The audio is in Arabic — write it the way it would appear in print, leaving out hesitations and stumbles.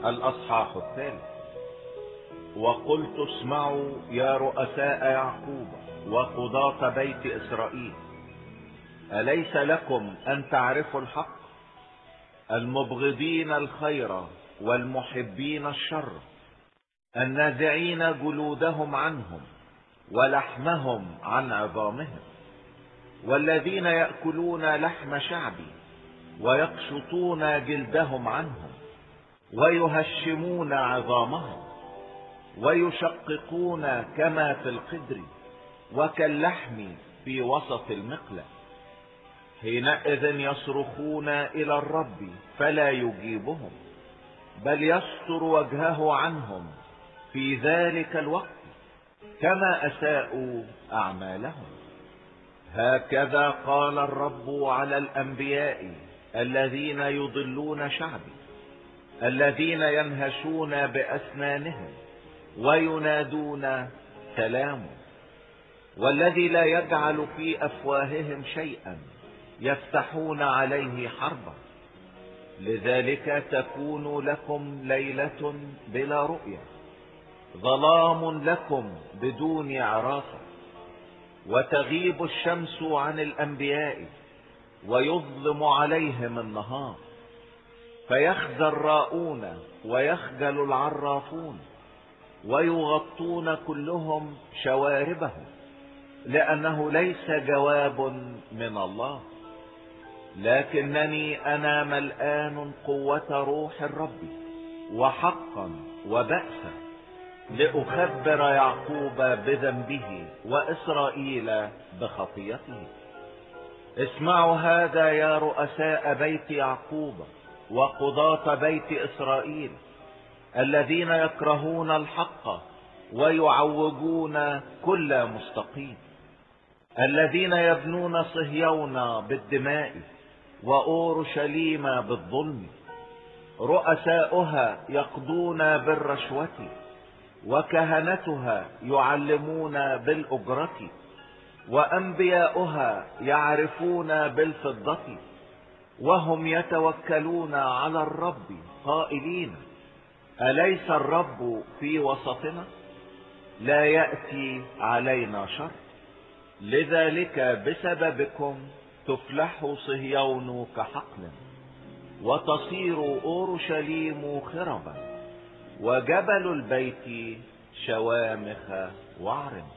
الأصحاح الثالث. وقلت اسمعوا يا رؤساء يعقوب وقضاة بيت إسرائيل، أليس لكم أن تعرفوا الحق؟ المبغضين الخير والمحبين الشر، النازعين جلودهم عنهم ولحمهم عن عظامهم، والذين يأكلون لحم شعبي ويقشطون جلدهم عنهم ويهشمون عظامهم ويشققون كما في القدر وكاللحم في وسط المقلة. حينئذ يصرخون إلى الرب فلا يجيبهم، بل يستر وجهه عنهم في ذلك الوقت كما أساءوا أعمالهم. هكذا قال الرب على الأنبياء الذين يضلون شعبي، الذين ينهشون بأسنانهم وينادون سلام، والذي لا يجعل في أفواههم شيئا يفتحون عليه حربا. لذلك تكون لكم ليلة بلا رؤية، ظلام لكم بدون عرافة، وتغيب الشمس عن الأنبياء ويظلم عليهم النهار، فيخزى الراؤون ويخجل العرافون ويغطون كلهم شواربهم، لأنه ليس جواب من الله. لكنني أنا ملآن قوة روح الرب وحقا وبأسا، لأخبر يعقوب بذنبه وإسرائيل بخطيته. اسمعوا هذا يا رؤساء بيت يعقوب وقضاة بيت إسرائيل، الذين يكرهون الحق ويعوجون كل مستقيم، الذين يبنون صهيون بالدماء وأورشليم بالظلم. رؤساؤها يقضون بالرشوة، وكهنتها يعلمون بالأجرة، وأنبياؤها يعرفون بالفضة، وهم يتوكلون على الرب قائلين: أليس الرب في وسطنا؟ لا يأتي علينا شر. لذلك بسببكم تفلح صهيون كحقل، وتصير أورشليم خربا، وجبل البيت شوامخ وعر.